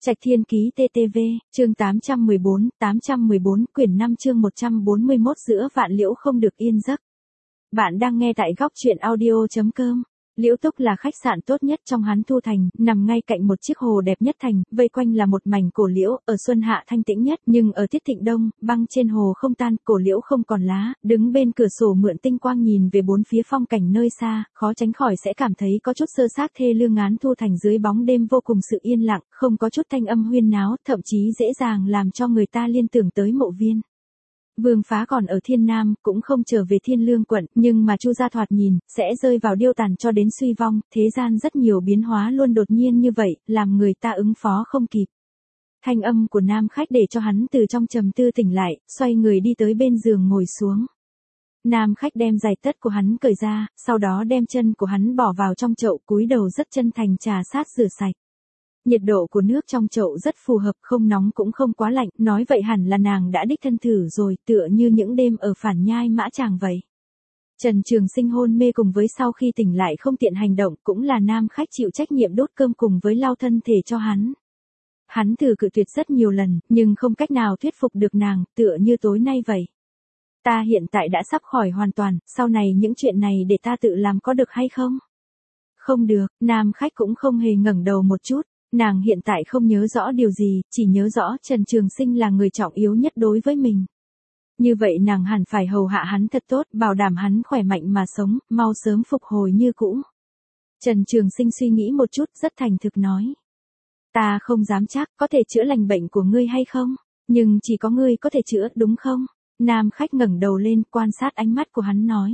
Trạch Thiên Ký TTV, chương 814, quyển 5 chương 141 giữa vạn liễu không được yên giấc. Bạn đang nghe tại góc truyện audio.com. Liễu Túc là khách sạn tốt nhất trong Hán Thu Thành, nằm ngay cạnh một chiếc hồ đẹp nhất thành, vây quanh là một mảnh cổ liễu, ở xuân hạ thanh tĩnh nhất, nhưng ở tiết thịnh đông, băng trên hồ không tan, cổ liễu không còn lá, đứng bên cửa sổ mượn tinh quang nhìn về bốn phía phong cảnh nơi xa, khó tránh khỏi sẽ cảm thấy có chút sơ xác thê lương Hán Thu Thành dưới bóng đêm vô cùng sự yên lặng, không có chút thanh âm huyên náo, thậm chí dễ dàng làm cho người ta liên tưởng tới Mộ Viên. Vương Phá còn ở Thiên Nam, cũng không trở về Thiên Lương quận, nhưng mà Chu gia thoạt nhìn, sẽ rơi vào điêu tàn cho đến suy vong, thế gian rất nhiều biến hóa luôn đột nhiên như vậy, làm người ta ứng phó không kịp. Thanh âm của nam khách để cho hắn từ trong trầm tư tỉnh lại, xoay người đi tới bên giường ngồi xuống. Nam khách đem giày tất của hắn cởi ra, sau đó đem chân của hắn bỏ vào trong chậu, cúi đầu rất chân thành trà sát rửa sạch. Nhiệt độ của nước trong chậu rất phù hợp, không nóng cũng không quá lạnh, nói vậy hẳn là nàng đã đích thân thử rồi, tựa như những đêm ở Phản Nhai Mã Tràng vậy. Trần Trường Sinh hôn mê cùng với sau khi tỉnh lại không tiện hành động, cũng là nam khách chịu trách nhiệm đốt cơm cùng với lau thân thể cho hắn. Hắn thử cự tuyệt rất nhiều lần, nhưng không cách nào thuyết phục được nàng, tựa như tối nay vậy. Ta hiện tại đã sắp khỏi hoàn toàn, sau này những chuyện này để ta tự làm có được hay không? Không được, nam khách cũng không hề ngẩng đầu một chút. Nàng hiện tại không nhớ rõ điều gì, chỉ nhớ rõ Trần Trường Sinh là người trọng yếu nhất đối với mình. Như vậy nàng hẳn phải hầu hạ hắn thật tốt, bảo đảm hắn khỏe mạnh mà sống, mau sớm phục hồi như cũ. Trần Trường Sinh suy nghĩ một chút, rất thành thực nói. Ta không dám chắc có thể chữa lành bệnh của ngươi hay không, nhưng chỉ có ngươi có thể chữa, đúng không? Nam khách ngẩng đầu lên, quan sát ánh mắt của hắn nói.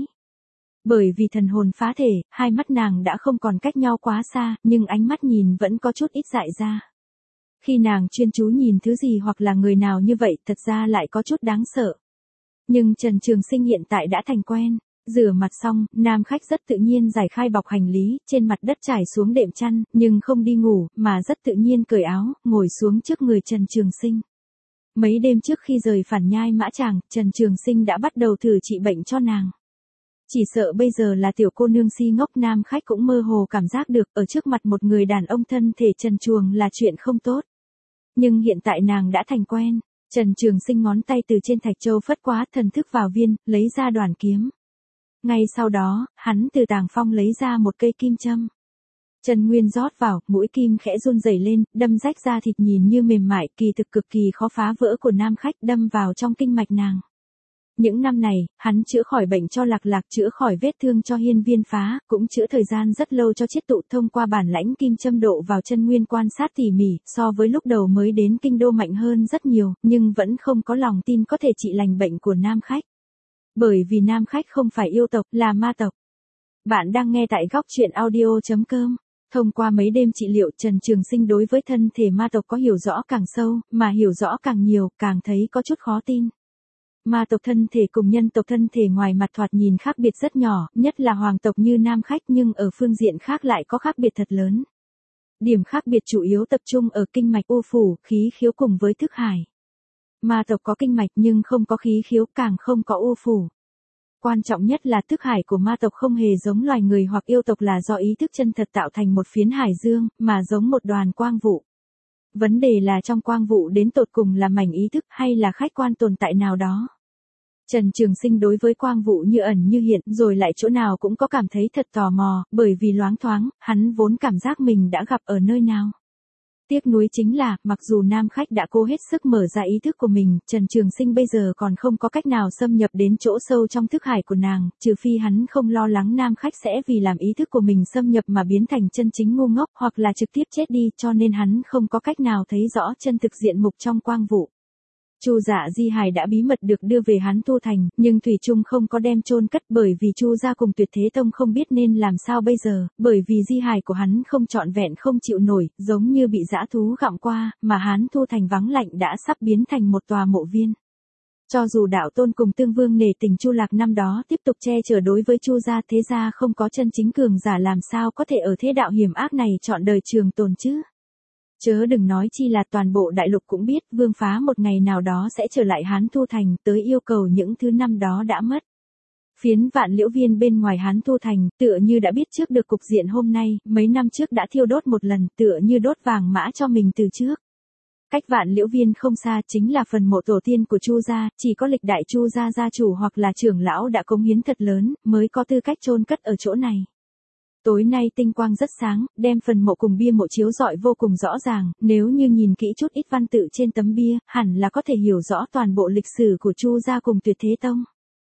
Bởi vì thần hồn phá thể, hai mắt nàng đã không còn cách nhau quá xa, nhưng ánh mắt nhìn vẫn có chút ít dại ra. Khi nàng chuyên chú nhìn thứ gì hoặc là người nào như vậy, thật ra lại có chút đáng sợ. Nhưng Trần Trường Sinh hiện tại đã thành quen. Rửa mặt xong, nam khách rất tự nhiên giải khai bọc hành lý, trên mặt đất trải xuống đệm chăn, nhưng không đi ngủ, mà rất tự nhiên cởi áo, ngồi xuống trước người Trần Trường Sinh. Mấy đêm trước khi rời Phản Nhai Mã Tràng, Trần Trường Sinh đã bắt đầu thử trị bệnh cho nàng. Chỉ sợ bây giờ là tiểu cô nương si ngốc, nam khách cũng mơ hồ cảm giác được ở trước mặt một người đàn ông thân thể trần truồng là chuyện không tốt. Nhưng hiện tại nàng đã thành quen. Trần Trường Sinh ngón tay từ trên thạch châu phất quá, thần thức vào viên, lấy ra đoàn kiếm. Ngay sau đó, hắn từ tàng phong lấy ra một cây kim châm. Trần Nguyên rót vào, mũi kim khẽ run rẩy lên, đâm rách da thịt nhìn như mềm mại, kỳ thực cực kỳ khó phá vỡ của nam khách, đâm vào trong kinh mạch nàng. Những năm này, hắn chữa khỏi bệnh cho Lạc Lạc, chữa khỏi vết thương cho Hiên Viên Phá, cũng chữa thời gian rất lâu cho Chiết Tụ, thông qua bản lãnh kim châm độ vào chân nguyên quan sát tỉ mỉ, so với lúc đầu mới đến kinh đô mạnh hơn rất nhiều, nhưng vẫn không có lòng tin có thể trị lành bệnh của nam khách. Bởi vì nam khách không phải yêu tộc, là ma tộc. Bạn đang nghe tại góc truyện audio.com. Thông qua mấy đêm trị liệu, Trần Trường Sinh đối với thân thể ma tộc có hiểu rõ càng sâu, mà hiểu rõ càng nhiều, càng thấy có chút khó tin. Ma tộc thân thể cùng nhân tộc thân thể ngoài mặt thoạt nhìn khác biệt rất nhỏ, nhất là hoàng tộc như nam khách, nhưng ở phương diện khác lại có khác biệt thật lớn. Điểm khác biệt chủ yếu tập trung ở kinh mạch u phủ, khí khiếu cùng với thức hải. Ma tộc có kinh mạch nhưng không có khí khiếu, càng không có u phủ. Quan trọng nhất là thức hải của ma tộc không hề giống loài người hoặc yêu tộc là do ý thức chân thật tạo thành một phiến hải dương, mà giống một đoàn quang vụ. Vấn đề là trong quang vụ đến tột cùng là mảnh ý thức hay là khách quan tồn tại nào đó. Trần Trường Sinh đối với quang vụ như ẩn như hiện, rồi lại chỗ nào cũng có cảm thấy thật tò mò, bởi vì loáng thoáng, hắn vốn cảm giác mình đã gặp ở nơi nào. Tiếc nuối chính là, mặc dù nam khách đã cố hết sức mở ra ý thức của mình, Trần Trường Sinh bây giờ còn không có cách nào xâm nhập đến chỗ sâu trong thức hải của nàng, trừ phi hắn không lo lắng nam khách sẽ vì làm ý thức của mình xâm nhập mà biến thành chân chính ngu ngốc, hoặc là trực tiếp chết đi, cho nên hắn không có cách nào thấy rõ chân thực diện mục trong quang vụ. Chu Dạ di hài đã bí mật được đưa về Hán Thu Thành, nhưng thủy chung không có đem chôn cất, bởi vì Chu gia cùng Tuyệt Thế Tông không biết nên làm sao bây giờ, bởi vì di hài của hắn không trọn vẹn không chịu nổi, giống như bị dã thú gặm qua, mà Hán Thu Thành vắng lạnh đã sắp biến thành một tòa mộ viên. Cho dù đạo tôn cùng Tương Vương nể tình Chu Lạc năm đó tiếp tục che chở đối với Chu gia, thế gia không có chân chính cường giả làm sao có thể ở thế đạo hiểm ác này trọn đời trường tồn chứ. Chớ đừng nói chi là toàn bộ đại lục cũng biết, Vương Phá một ngày nào đó sẽ trở lại Hán Thu Thành, tới yêu cầu những thứ năm đó đã mất. Phiến Vạn Liễu Viên bên ngoài Hán Thu Thành, tựa như đã biết trước được cục diện hôm nay, mấy năm trước đã thiêu đốt một lần, tựa như đốt vàng mã cho mình từ trước. Cách Vạn Liễu Viên không xa chính là phần mộ tổ tiên của Chu gia, chỉ có lịch đại Chu gia gia chủ hoặc là trưởng lão đã cống hiến thật lớn, mới có tư cách chôn cất ở chỗ này. Tối nay tinh quang rất sáng, đem phần mộ cùng bia mộ chiếu rọi vô cùng rõ ràng, nếu như nhìn kỹ chút ít văn tự trên tấm bia, hẳn là có thể hiểu rõ toàn bộ lịch sử của Chu gia cùng Tuyệt Thế Tông.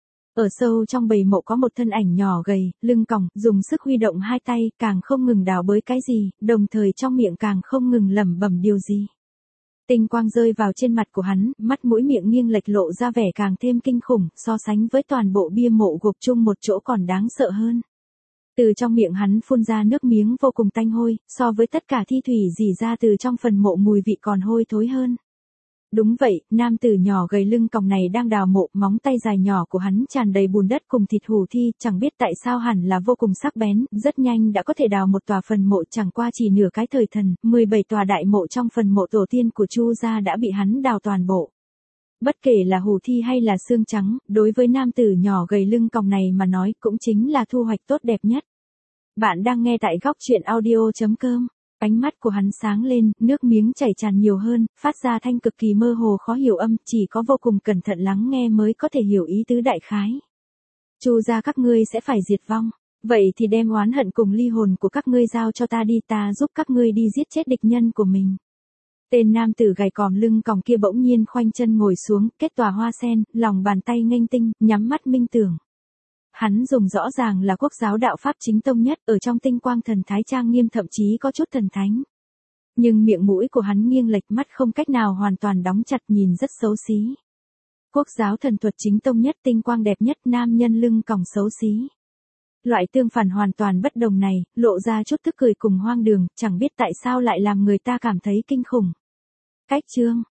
Ở sâu trong bầy mộ có một thân ảnh nhỏ gầy, lưng còng, dùng sức huy động hai tay, càng không ngừng đào bới cái gì, đồng thời trong miệng càng không ngừng lẩm bẩm điều gì. Tinh quang rơi vào trên mặt của hắn, mắt mũi miệng nghiêng lệch lộ ra vẻ càng thêm kinh khủng, so sánh với toàn bộ bia mộ gộp chung một chỗ còn đáng sợ hơn. Từ trong miệng hắn phun ra nước miếng vô cùng tanh hôi, so với tất cả thi thủy rỉ ra từ trong phần mộ mùi vị còn hôi thối hơn. Đúng vậy, nam tử nhỏ gầy lưng còng này đang đào mộ, móng tay dài nhỏ của hắn tràn đầy bùn đất cùng thịt hủ thi, chẳng biết tại sao hẳn là vô cùng sắc bén, rất nhanh đã có thể đào một tòa phần mộ chẳng qua chỉ nửa cái thời thần, 17 tòa đại mộ trong phần mộ tổ tiên của Chu gia đã bị hắn đào toàn bộ. Bất kể là hủ thi hay là xương trắng, đối với nam tử nhỏ gầy lưng còng này mà nói cũng chính là thu hoạch tốt đẹp nhất. Bạn đang nghe tại góc truyện audio.com. Ánh mắt của hắn sáng lên, nước miếng chảy tràn nhiều hơn, phát ra thanh cực kỳ mơ hồ khó hiểu âm, chỉ có vô cùng cẩn thận lắng nghe mới có thể hiểu ý tứ đại khái. Chu gia các ngươi sẽ phải diệt vong, vậy thì đem oán hận cùng ly hồn của các ngươi giao cho ta đi, ta giúp các ngươi đi giết chết địch nhân của mình. Tên nam tử gầy còm lưng còng kia bỗng nhiên khoanh chân ngồi xuống, kết tòa hoa sen, lòng bàn tay nghênh tinh, nhắm mắt minh tưởng. Hắn dùng rõ ràng là quốc giáo đạo pháp chính tông nhất, ở trong tinh quang thần thái trang nghiêm thậm chí có chút thần thánh. Nhưng miệng mũi của hắn nghiêng lệch, mắt không cách nào hoàn toàn đóng chặt, nhìn rất xấu xí. Quốc giáo thần thuật chính tông nhất, tinh quang đẹp nhất, nam nhân lưng còng xấu xí. Loại tương phản hoàn toàn bất đồng này, lộ ra chút tức cười cùng hoang đường, chẳng biết tại sao lại làm người ta cảm thấy kinh khủng. Cách chương